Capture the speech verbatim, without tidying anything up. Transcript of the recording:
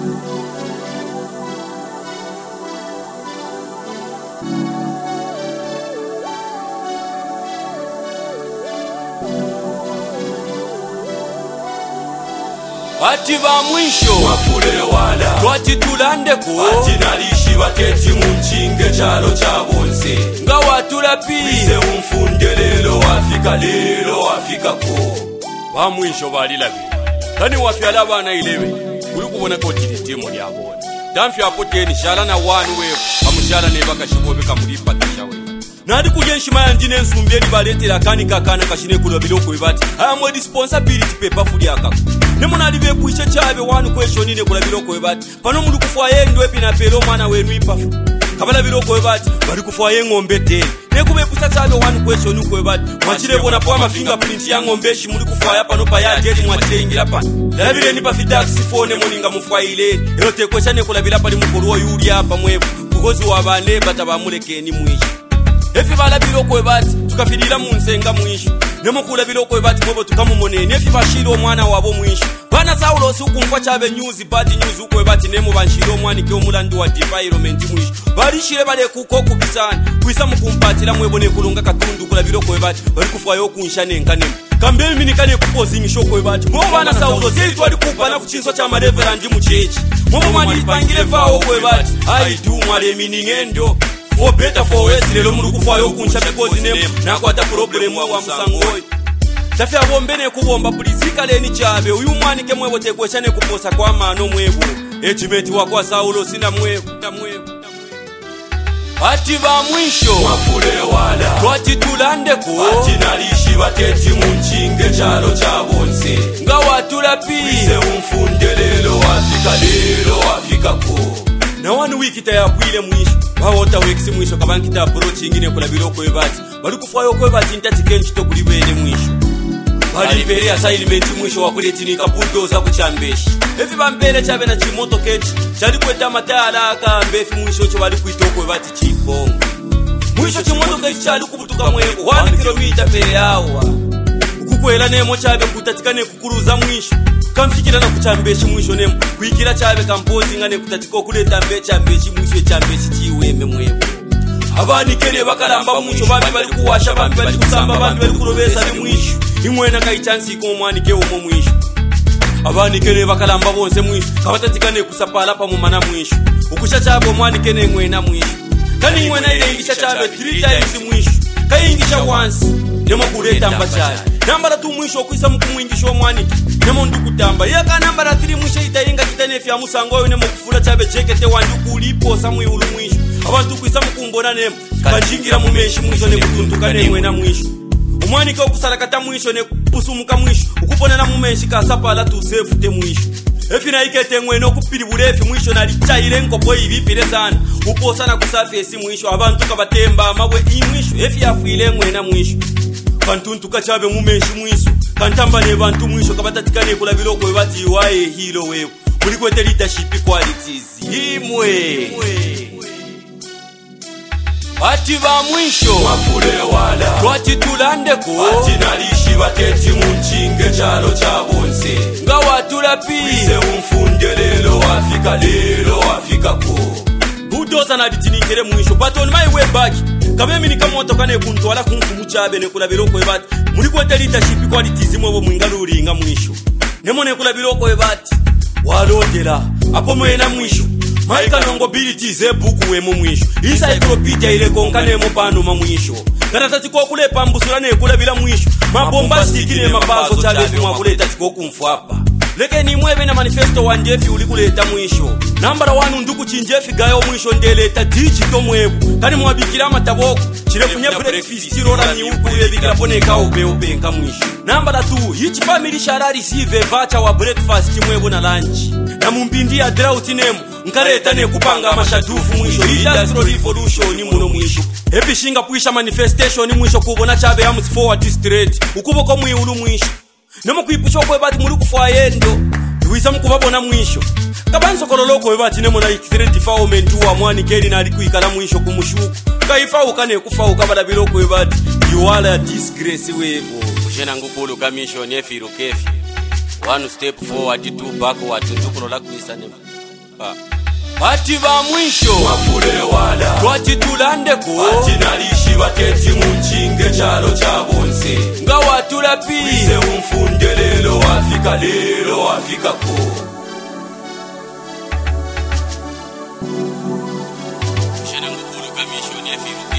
Ati ba mwisho wafule wala twati tulandeko ati nalishi bateti munchinge chalo chabonse nga watulapi ise umfundelelo wafika lelo wafika ko ba mwisho balilabi kani wafyala bana ilebe kuli kubona ko titimo lyabona tamfya apoteni shala na one we amushala ne bakashibobe kamulipa kishawe nadi kulye nshima yanjine nsumbyeli baletera kani kakana kashine kulobiroko bibati I am a responsibility paper fuli akako nemunali bekuishe chabe wanu question ne kulabiroko bibati pano mundu kufaye ndo epina pelo mwana wenu ipafu kabala biroko bibati bali kufaye ngombe te nekube kusa chabe wanu question uko bibati mwachire bona kwa ma fingerprint ya ngombe shi muri kufaya pano pa ya jeti mwachire ingira pa labire ni pa fidax phone moninga mufaile erote question ne kulabira pali mukuru yuli apa mwevu kukozi wabane batabamulekeni mwishi efi bala biroko bati tukafidira munsenga mwisho nemukula biroko bati mobo tukamumonene efi bashiro omwana wabo mwisho bana Saulo sikumfa chabe news bad news uko bati nemo banshiro omwani ke omulandi wa environment mwisho balishire bale kuko kubisana kwisa mukumpatira mwebone kulunga katundu kula biroko bati bali kufayo kunshane nkanemo kambe mini kane kupozi mishoko bati mo bana Saulo seli twali kupana kuchinso cha mareverend mu church mobo mali pangile vao ko bati ai du mwale mini ngendo for better for worse lelo mundu kufayo kuncha because name nakwata problem wa musangoyi tafya bombene kubomba pulizika leni chabe uyu mwani ke mwebo tekweshane kuposa kwa mano mwebo ejimeti wa kwa Saulo sina mwebo na mwebo ati ba mwisho wafule wala twati tulandeko ati nalishi bateti munchinge chalo chabonse nga watulapi ise umfundelelo wafika lelo wafika ko na wanu wiki tayakwile mwisho bawota wekisi mwisho kabankita approach ingine kula biroko bibati bali kufayo ko bati ntati kenchi to kulibene mwisho bali mbere assignment mwisho wakuletinika bulldozer kuchambeshi evi bambere chabe na chimoto kenchi chali kweta matala aka mbefi mwisho cho bali kuitoko bati chikongo mwisho chimoto kenchi chali kubutuka mweko one kilometer mbere yawa ukukwela nemo chabe kutatikane kukuruza mwisho kamfikira na kuchambeshi mwisho nemo kuikira chabe kampozi ngane kutatiko kuleta mbecha mbechi mwisho chambeshi chiweme mwebo abani kere bakalamba mwisho bambi bali kuwasha bambi bali kusamba bambi bali kurobesa ni mwisho imwena kaichansi ko mwani ke omo mwisho abani kere bakalamba bonse mwisho kabatatikane kusapala pa mumana mwisho ukusha chabo mwani kene mwena mwisho kani mwena ile ingisha chabe three times mwisho kaingisha once nemo kuleta mbacha nambara tu mwisho kuisa mkumwingisho mwani nemo ndukutamba yaka nambara three mwisho itainga kitane fya musangoyo nemo kufula chabe chekete wanduku ulipo samwe ulu mwisho abantu kuisa mkumbona nemo kanjingira mumeshi mwisho ne kutuntukane mwena mwisho umwani ka okusalakata mwisho ne pusumuka mwisho ukupona na mumeshi kasapala tu safe te mwisho efina ikete mwene okupiri bulefi mwisho nali chaire nkopo ibipire sana uposa na kusafesi mwisho abantu kabatemba mabwe imwisho efi yafuile mwena mwisho kantuntu kachabe mumeshi mwisho kantamba ne bantu mwisho kabatatikane kula biroko bati wae hilo wewe kulikwete leadership qualities imwe ati ba mwisho wafule wala twati tulandeko ati nalishi bateti munchinge chalo chabonse nga watulapi ise umfundelelo wafika lelo wafika ko budoza na ditiningere mwisho but on my way back kabemi nikamoto kane kuntwala kumfumu chabe ne kula biroko ebati muri kwete leadership qualities mwe mwingaluri nga mwisho nemone kula biroko ebati walondera apo mwena mwisho maika nongo abilities ebuku wemo mwisho encyclopedia ile konkane mo pano ma mwisho karatati ko kulepa mbusura ne kula bila mwisho mabomba sikine mapazo chabe mwa kuleta tiko kumfapa leke ni mwebe na manifesto wanjefi uli kuleta mwisho nambara wanu nduku chinjefi gayo mwisho ndeleta digital mwebu kani mwabikira mataboko chirefunya breakfast rora ni uku yebikira boneka obe obe nka mwisho nambara tu each family shall receive voucher wa breakfast mwebu na lunch na mumbindi ya drought nemo nkareta ne kupanga mashatufu mwisho industrial revolution muno mwisho ebishinga puisha manifestation mwisho kubona chabe ya mus forward straight ukuboko mwiulu mwisho nemo kuipusha kwe bati muri kufayendo duisa mukubabona mwisho kabanzo kololoko bati nemo na threat foreman wa mwani keri na alikuikala mwisho kumushuku kaifa ukane kufa ukabala biloko bati you are a disgrace webo jena ngukulu commission efiru kefi one step forward two backward tukolola kuisa nemo bati ba mwisho wafule wala twachitulandeko ati nalishi bateti munchinge chalo cha bonse nga watula pi wise umfunde lelo wafika lelo wafika ko shana ngukulu kamishoni ya firu